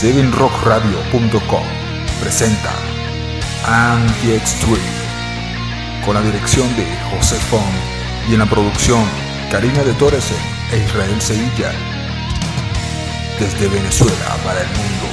7rockradio.com presenta Anti-Extreme, con la dirección de José Font y en la producción Karina de Torres e Israel Sevilla, desde Venezuela para el mundo.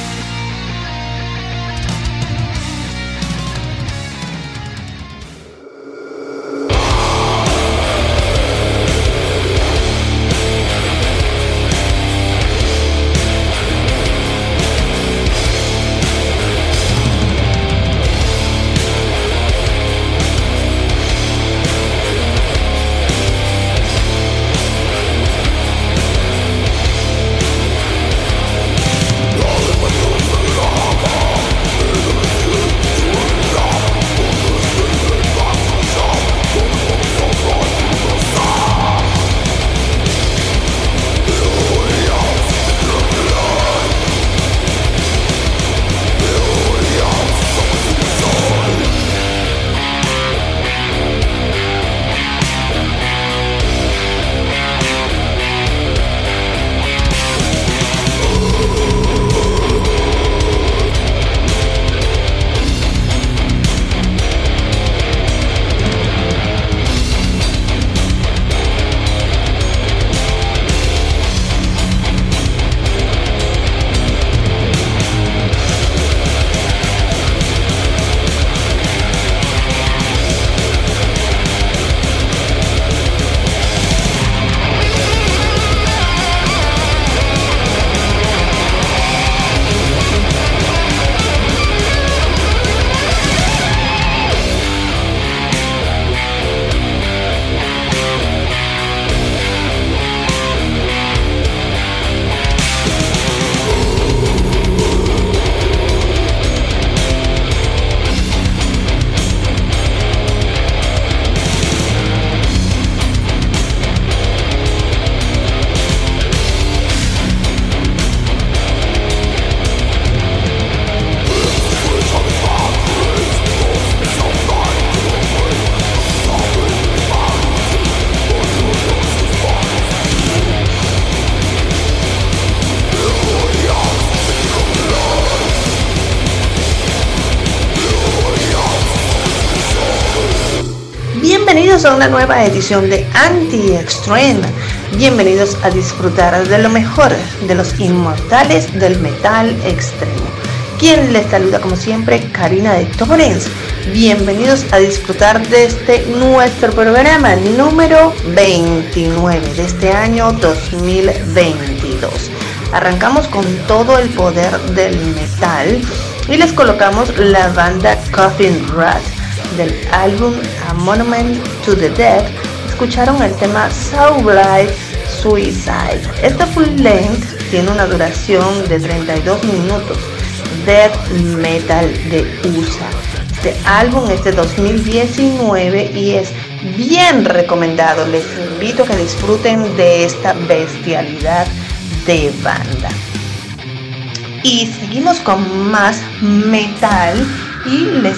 Bienvenidos a una nueva edición de Anti-Extreme. Bienvenidos a disfrutar de lo mejor de los inmortales del metal extremo. Quien les saluda como siempre, Karina de Torres. Bienvenidos a disfrutar de nuestro programa número 29 de este año 2022. Arrancamos con todo el poder del metal y les colocamos la banda Coffin Rat del álbum A Monument to the Dead. Escucharon el tema Soulblight Suicide. Esta full length tiene una duración de 32 minutos. Death Metal de USA. Este álbum es de 2019 y es bien recomendado. Les invito a que disfruten de esta bestialidad de banda. Y seguimos con más metal. Y les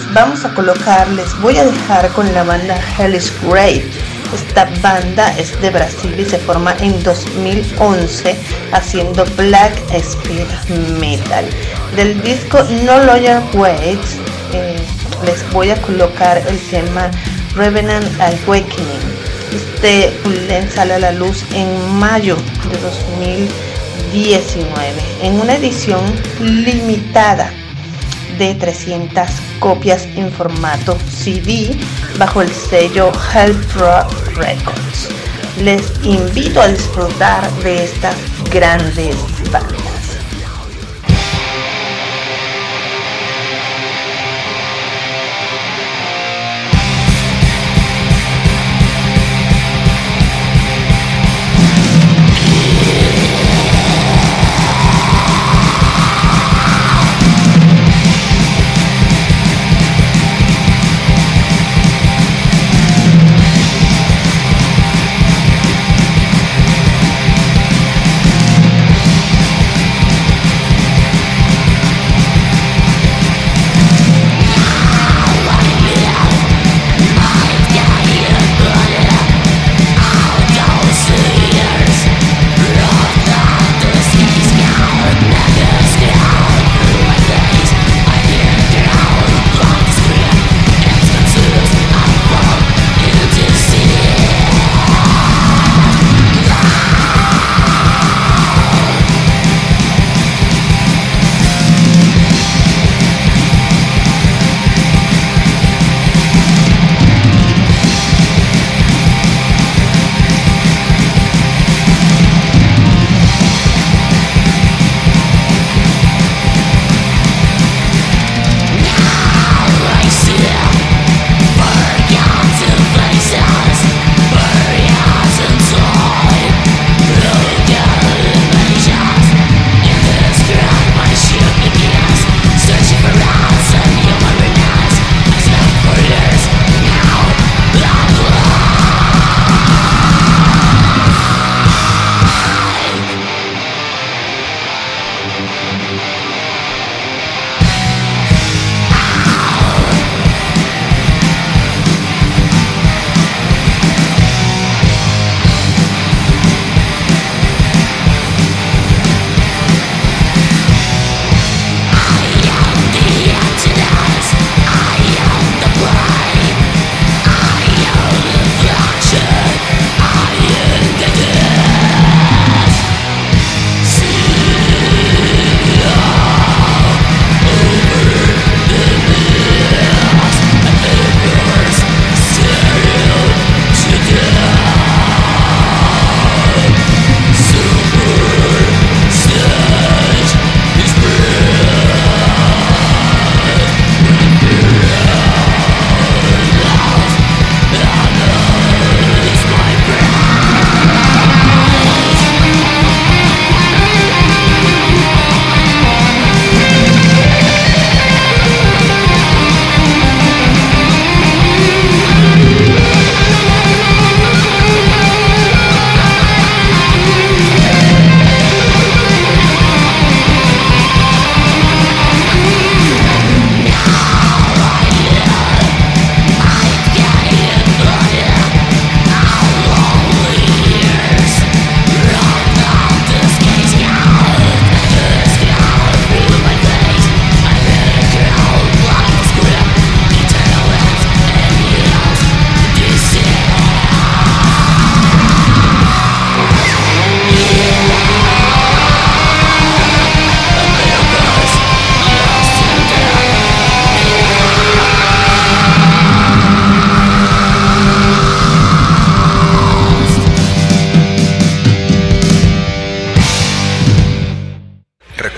voy a dejar con la banda Hell is Great. Esta banda es de Brasil y se forma en 2011 haciendo black speed metal. Del disco No Longer Waits les voy a colocar el tema Revenant Awakening. Este sale a la luz en mayo de 2019 en una edición limitada de 300 copias en formato CD bajo el sello Hellfrost Records. Les invito a disfrutar de estas grandes bandas.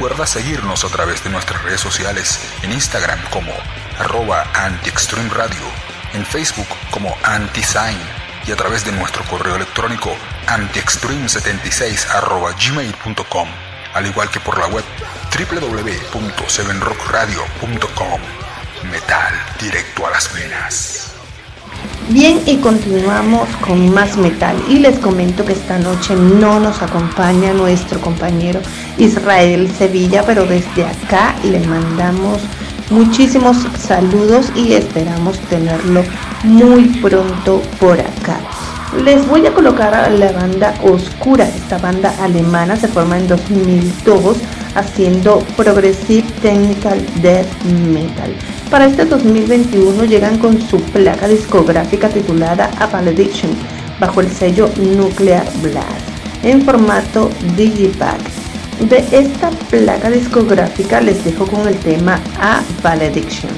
Recuerda seguirnos a través de nuestras redes sociales en Instagram como @antiextremeradio, en Facebook como antisign y a través de nuestro correo electrónico antiextreme76@gmail.com, al igual que por la web www.7rockradio.com. Metal directo a las venas. Bien, y continuamos con más metal y les comento que esta noche no nos acompaña nuestro compañero Israel Sevilla, pero desde acá le mandamos muchísimos saludos y esperamos tenerlo muy pronto por acá. Les voy a colocar a la banda Oscura. Esta banda alemana se forma en 2002 haciendo Progressive Technical Death Metal. Para este 2021 llegan con su placa discográfica titulada A Valediction bajo el sello Nuclear Blast en formato Digipack. De esta placa discográfica les dejo con el tema A Valediction.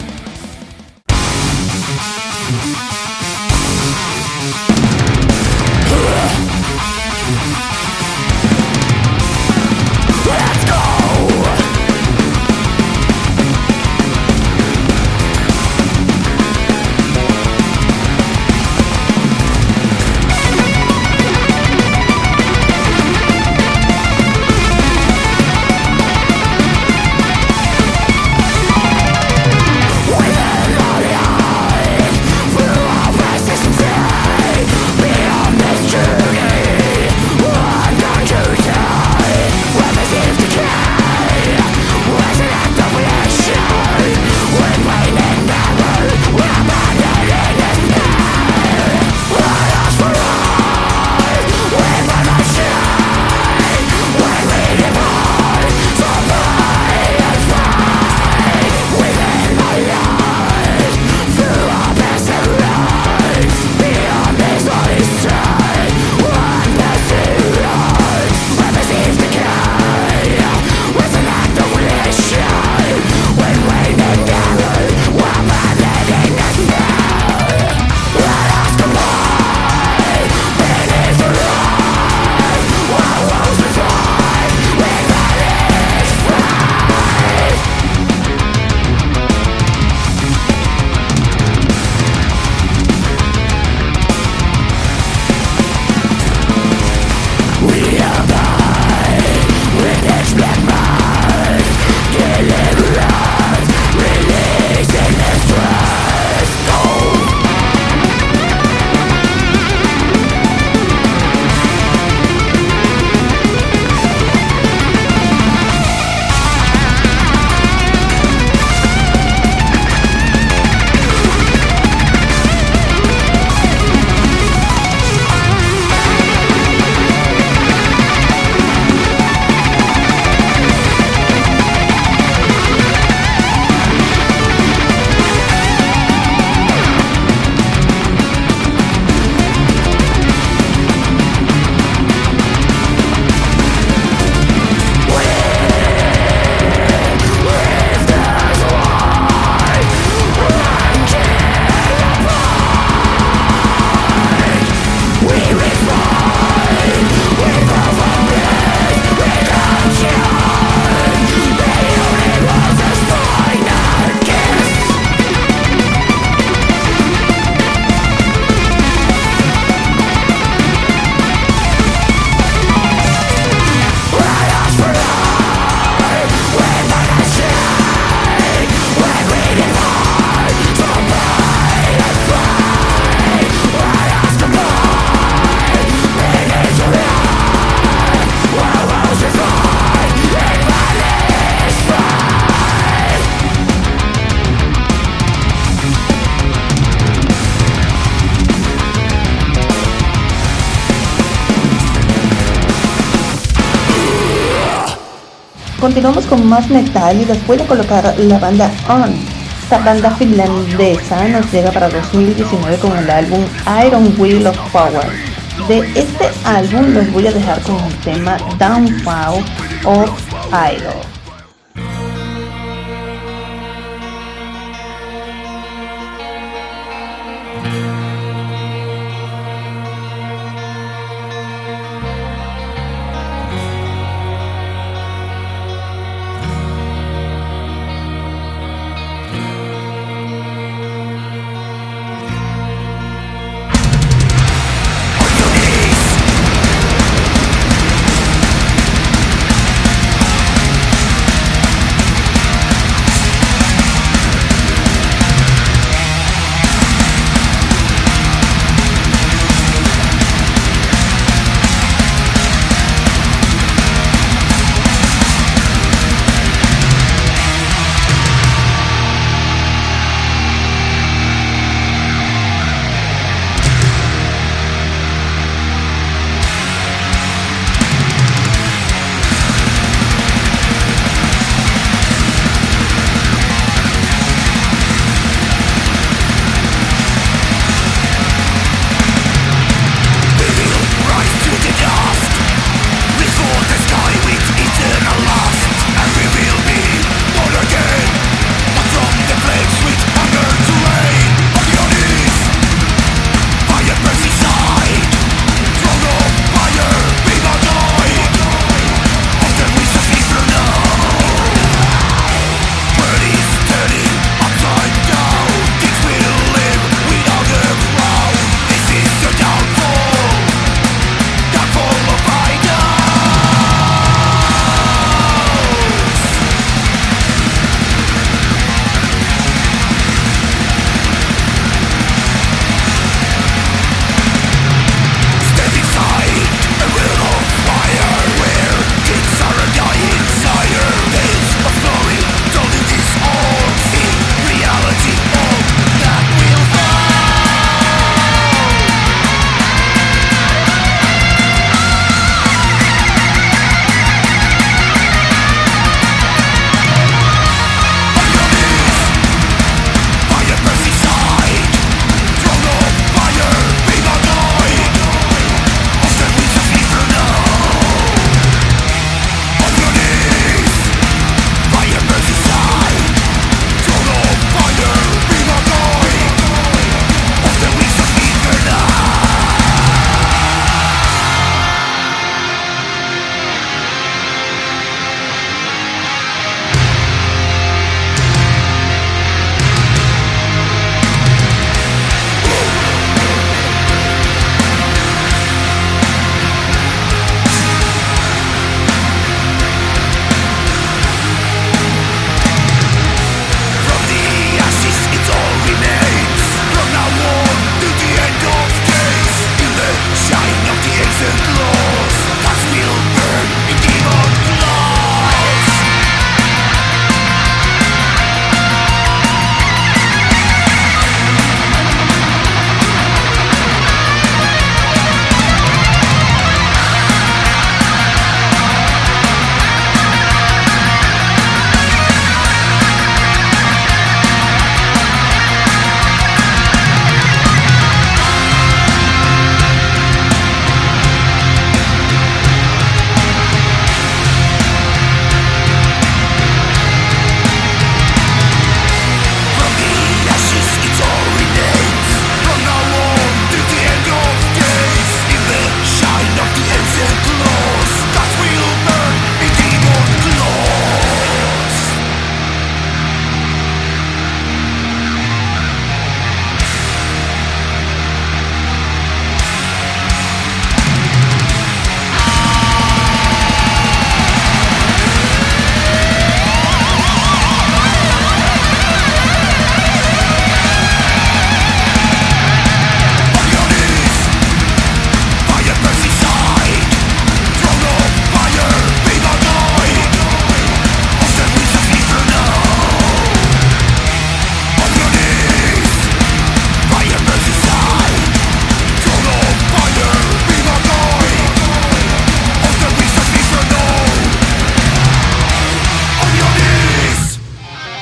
Continuamos con más metal y les voy a colocar la banda On. Esta banda finlandesa nos llega para 2019 con el álbum Iron Wheel of Power. De este álbum los voy a dejar con el tema Downfall of Idol.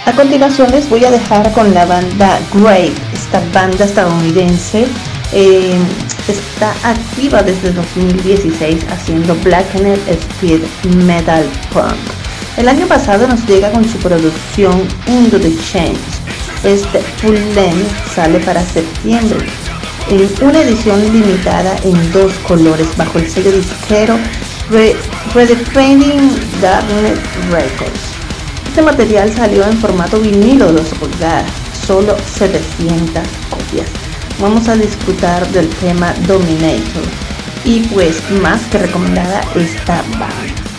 A continuación les voy a dejar con la banda Grave. Esta banda estadounidense está activa desde 2016 haciendo blackened speed metal punk. El año pasado nos llega con su producción Into the Change. Este full length sale para septiembre en una edición limitada en 2 colores bajo el sello disquero Redefining Darknet Records. Este material salió en formato vinilo 12 pulgadas, solo 700 copias. Vamos a disfrutar del tema Dominator y pues más que recomendada esta banda.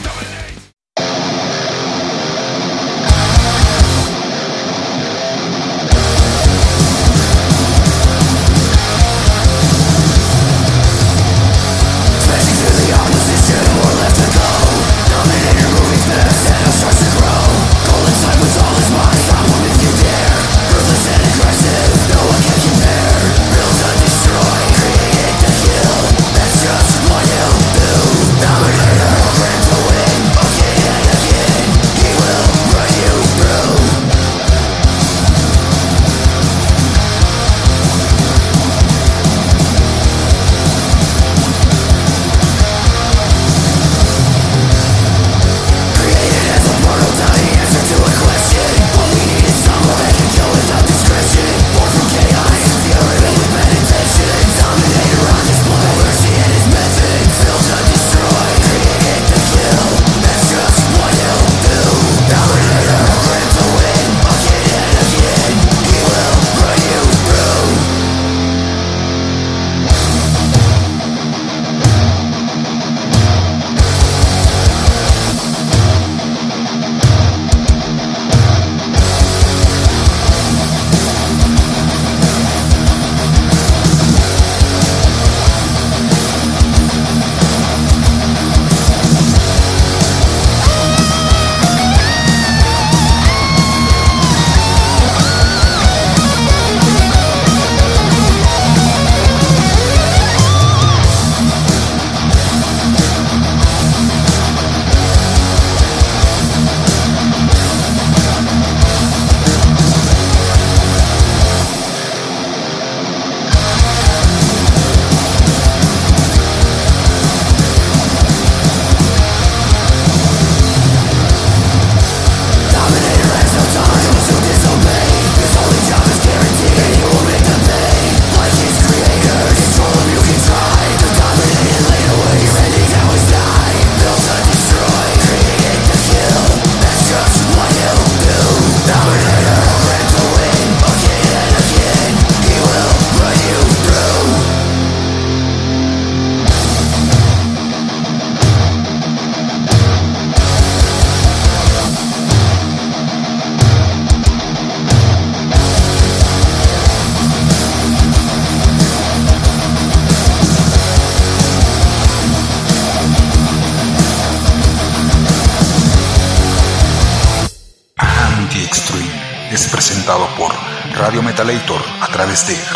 Es presentado por Radio Metalator a través de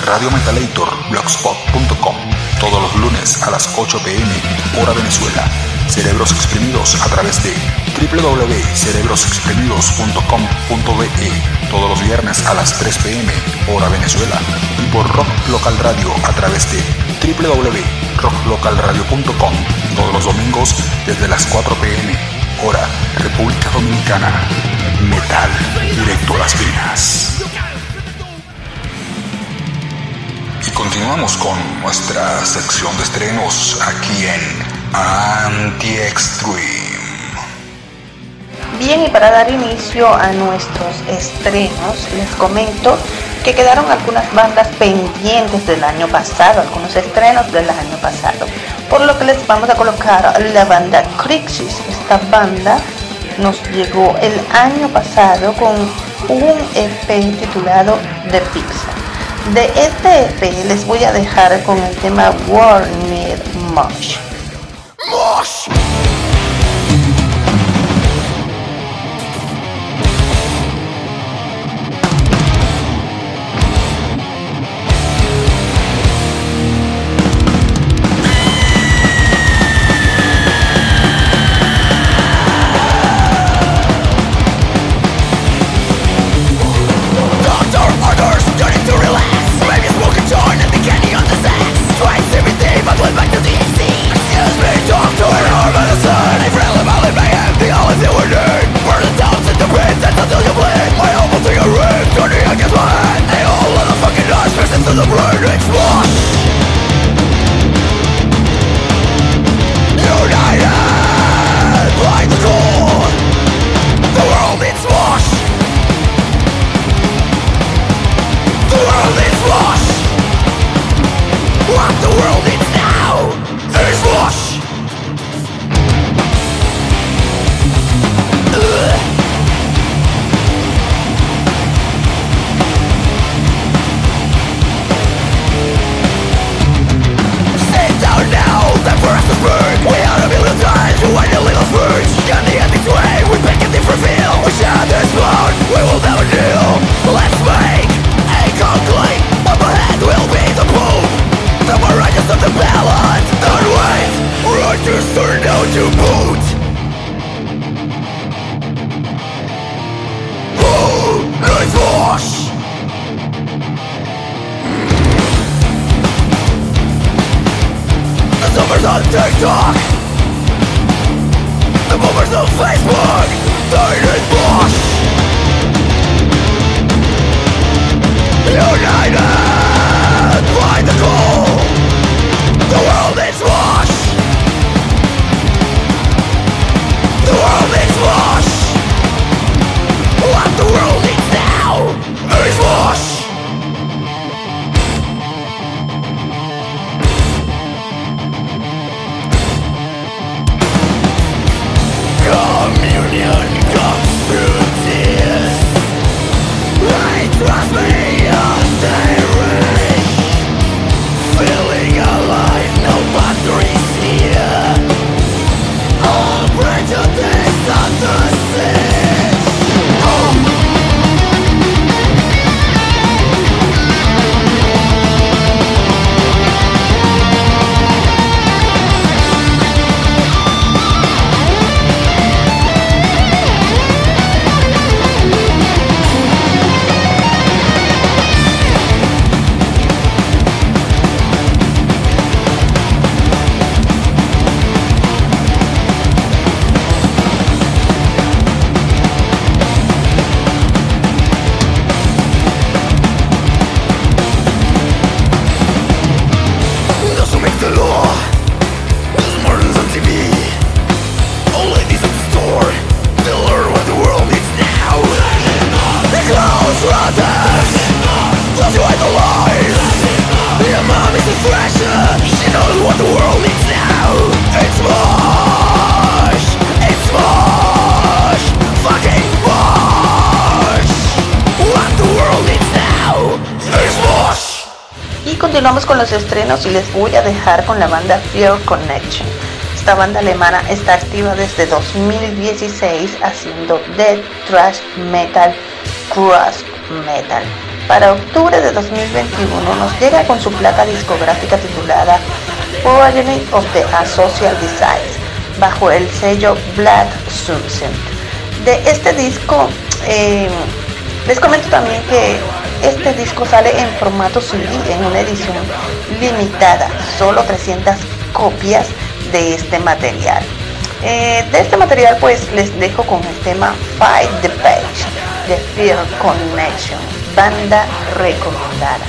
radiometalatorblogspot.com todos los lunes a las 8 p.m. hora Venezuela. Cerebros Exprimidos a través de www.cerebrosexprimidos.com.be todos los viernes a las 3 p.m. hora Venezuela y por Rock Local Radio a través de www.rocklocalradio.com todos los domingos desde las 4 p.m. hora República Dominicana. Metal directo a las venas. Y continuamos con nuestra sección de estrenos aquí en Anti-Extreme. Bien, y para dar inicio a nuestros estrenos, les comento que quedaron algunas bandas pendientes del año pasado, algunos estrenos del año pasado, por lo que les vamos a colocar la banda Crixus. Esta banda nos llegó el año pasado con un EP titulado The Pizza. De este EP les voy a dejar con el tema World Need Mosh. Continuamos con los estrenos y les voy a dejar con la banda Fear Connection. Esta banda alemana está activa desde 2016 haciendo death, thrash metal, thrash metal. Para octubre de 2021 nos llega con su placa discográfica titulada Progeny of the Asocial Designs bajo el sello Black Sunset. De este disco les comento también que este disco sale en formato CD en una edición limitada, solo 300 copias de este material. De este material pues les dejo con el tema Fight the Page de Fear Connection, banda recomendada.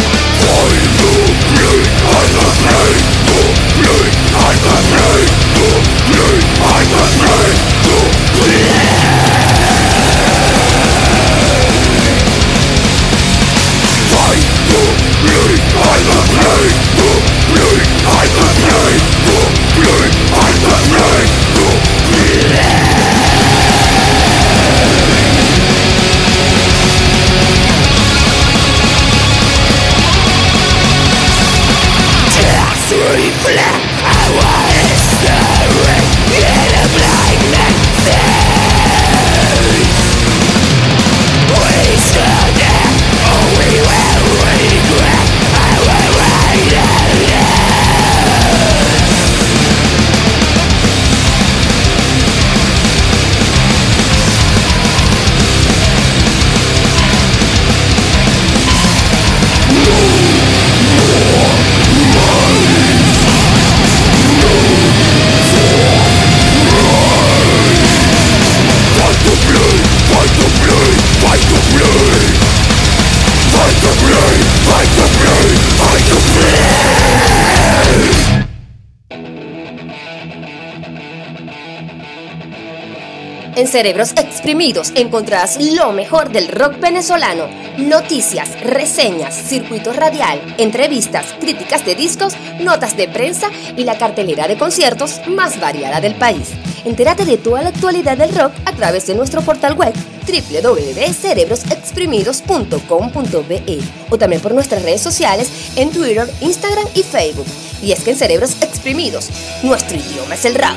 I En Cerebros Exprimidos encontrarás lo mejor del rock venezolano, noticias, reseñas, circuito radial, entrevistas, críticas de discos, notas de prensa y la cartelera de conciertos más variada del país. Entérate de toda la actualidad del rock a través de nuestro portal web www.cerebrosexprimidos.com.be o también por nuestras redes sociales en Twitter, Instagram y Facebook. Y es que en Cerebros Exprimidos, nuestro idioma es el rock.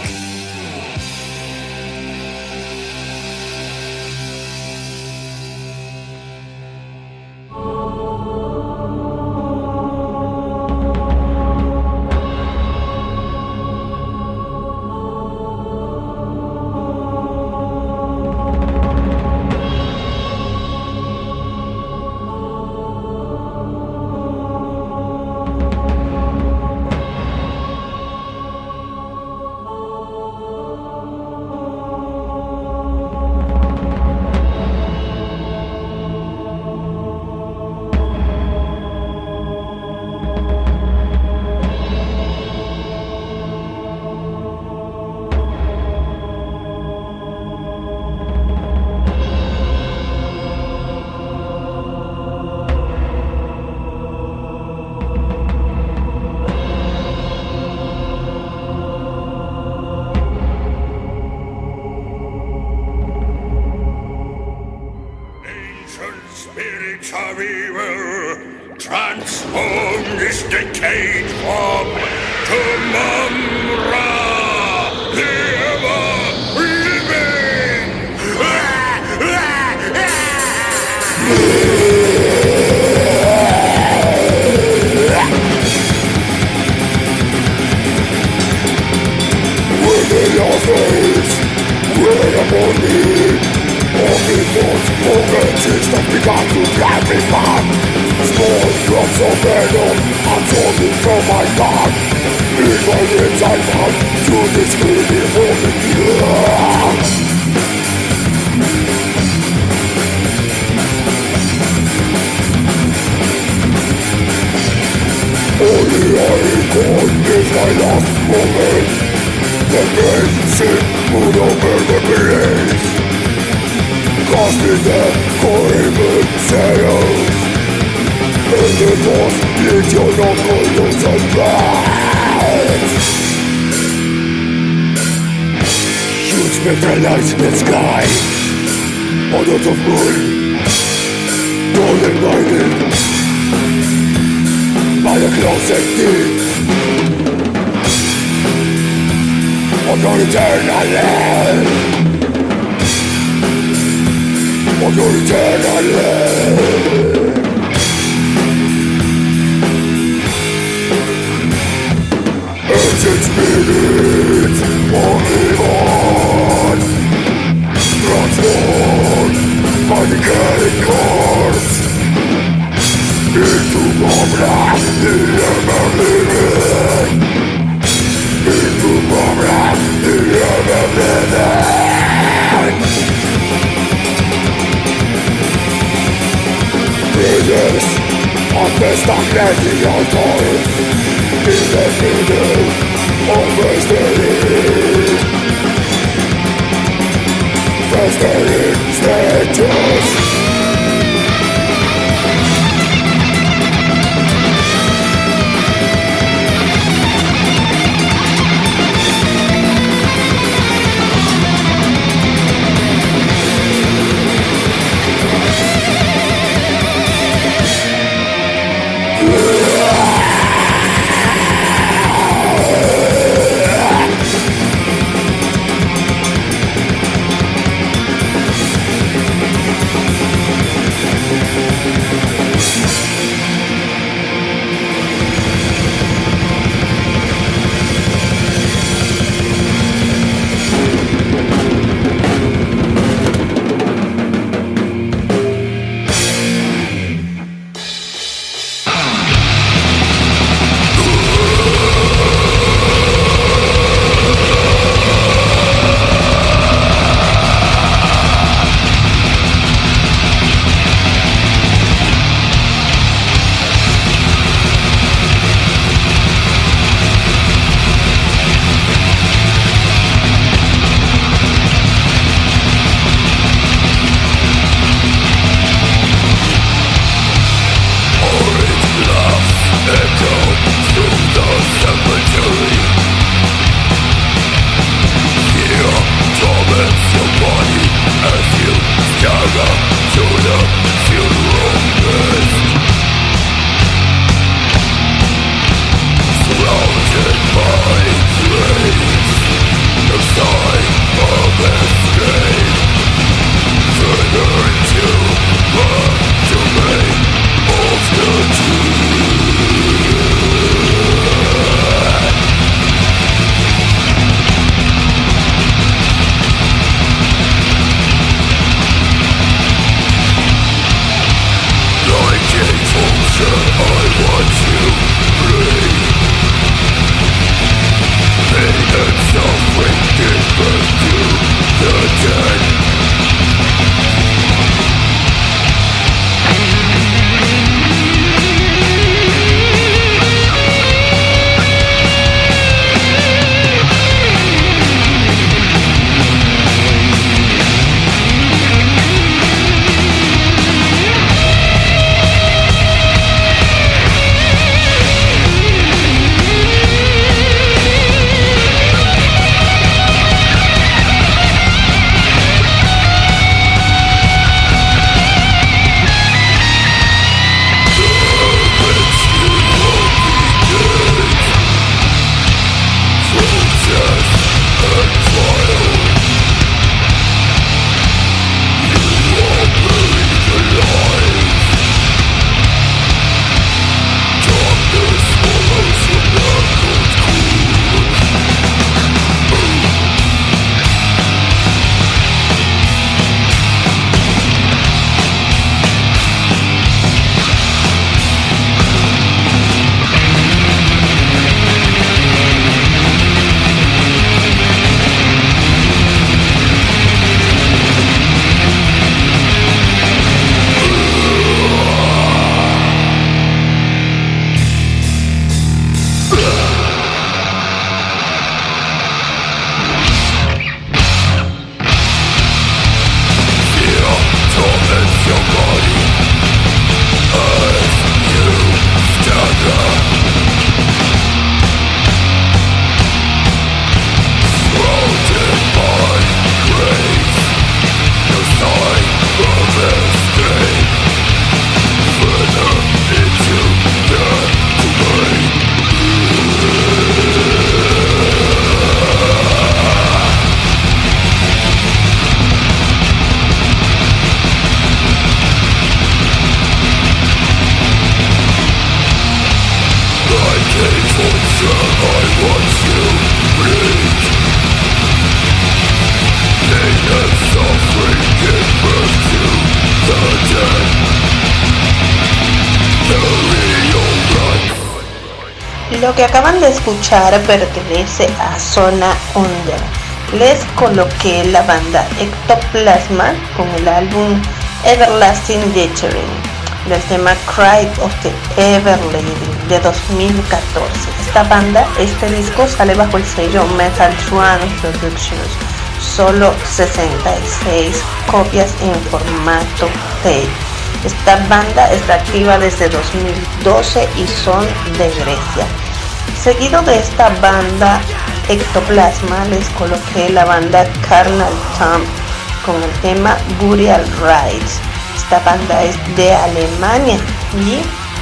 Lo que acaban de escuchar pertenece a Zona Under. Les coloqué la banda Ectoplasma con el álbum Everlasting Gathering del tema Cry of the Everlady de 2014. Esta banda, este disco sale bajo el sello Metal Trance Productions. Solo 66 copias en formato tape. Esta banda está activa desde 2012 y son de Grecia. Seguido de esta banda Ectoplasma les coloqué la banda Carnal Tomb con el tema Burial Rites. Esta banda es de Alemania y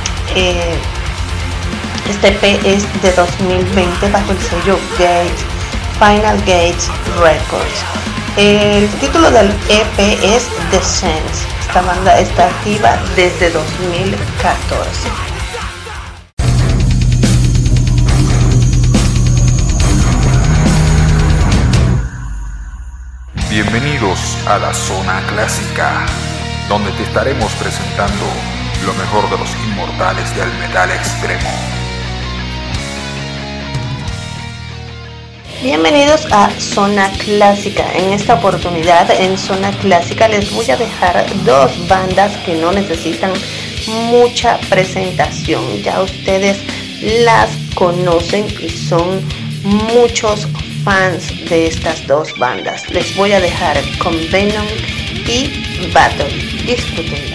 este EP es de 2020 bajo el sello Final Gate Records. El título del EP es Descent. Esta banda está activa desde 2014. Bienvenidos a la Zona Clásica, donde te estaremos presentando lo mejor de los inmortales del metal extremo. Bienvenidos a Zona Clásica. En esta oportunidad en Zona Clásica les voy a dejar dos bandas que no necesitan mucha presentación. Ya ustedes las conocen y son muchos fans de estas dos bandas. Les voy a dejar con Venom y Battle. Disfrútenla.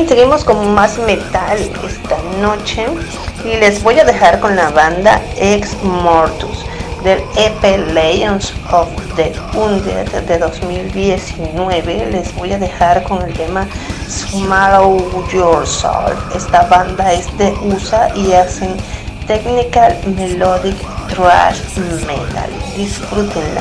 Bien, seguimos con más metal esta noche y les voy a dejar con la banda Ex Mortus del EP Legends of the Undead de 2019. Les voy a dejar con el tema Swallow Yourself. Esta banda es de USA y hacen technical melodic thrash metal. Disfrútenla.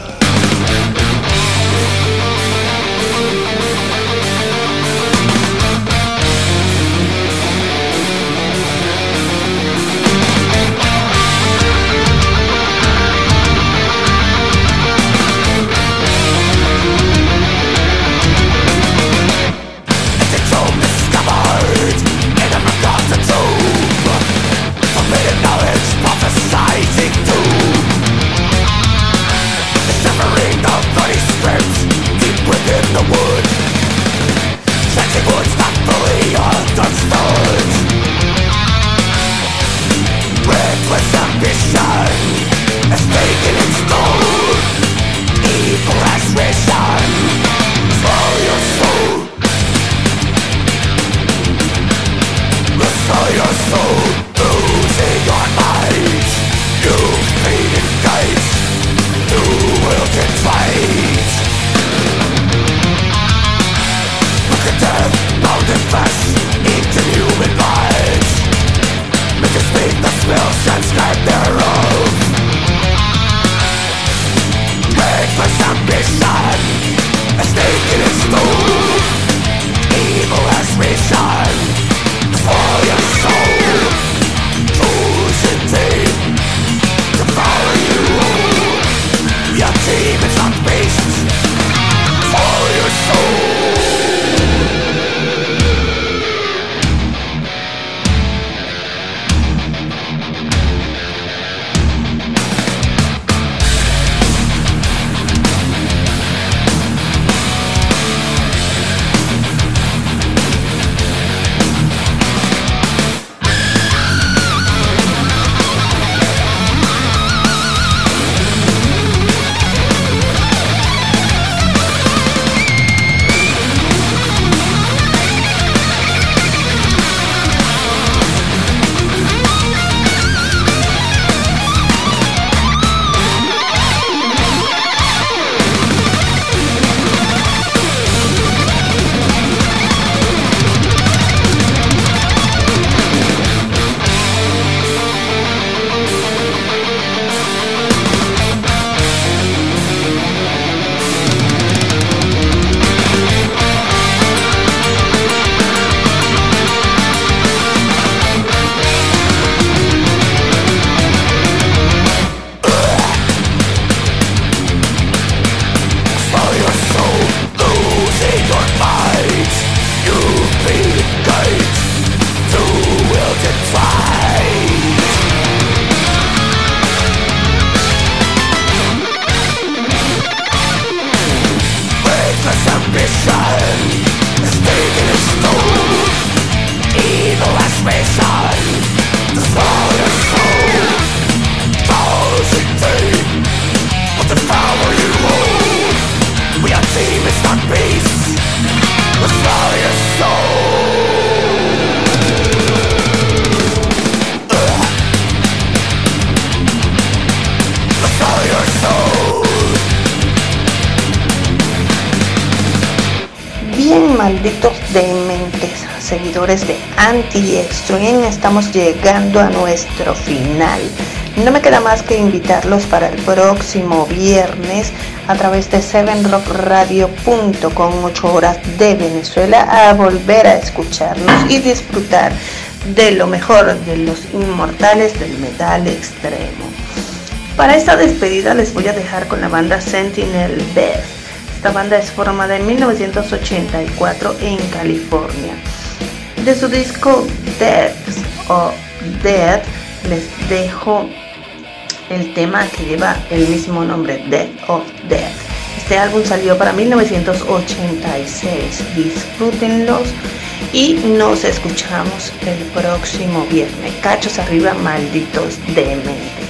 Malditos dementes, seguidores de Anti-Extreme, estamos llegando a nuestro final. No me queda más que invitarlos para el próximo viernes a través de 7rockradio.com, 8 horas de Venezuela, a volver a escucharnos y disfrutar de lo mejor de los inmortales del metal extremo. Para esta despedida les voy a dejar con la banda Sentinel Death. Esta banda es formada en 1984 en California. De su disco Death o Death les dejo el tema que lleva el mismo nombre, Death of Death. Este álbum salió para 1986. Disfrútenlos y nos escuchamos el próximo viernes. Cachos arriba, malditos dementes.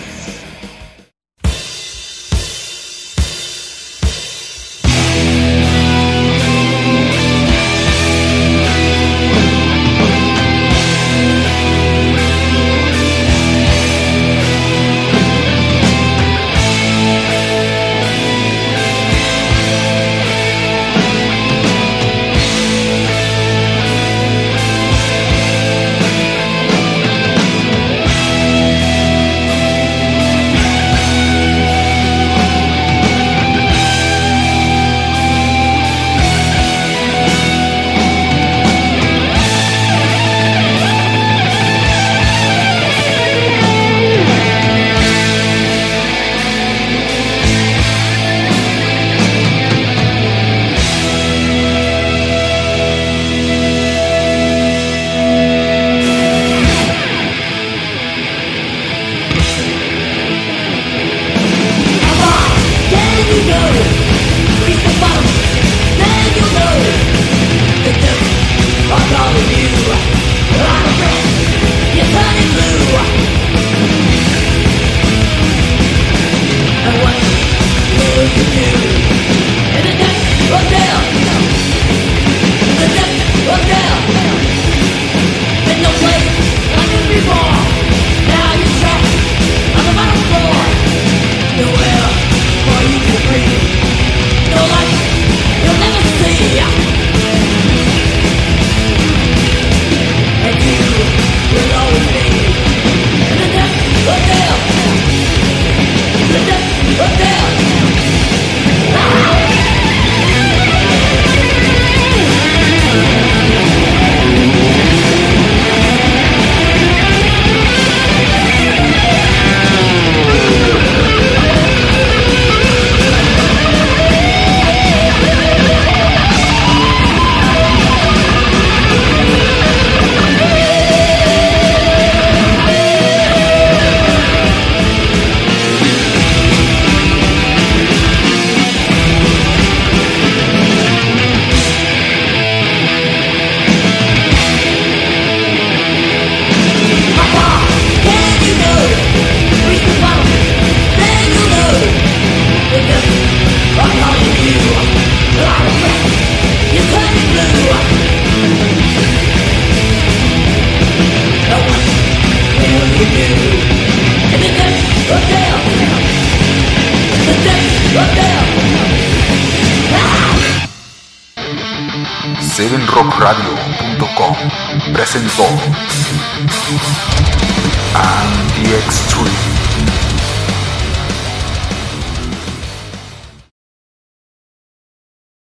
7rockradio.com presentó Anti-Extreme.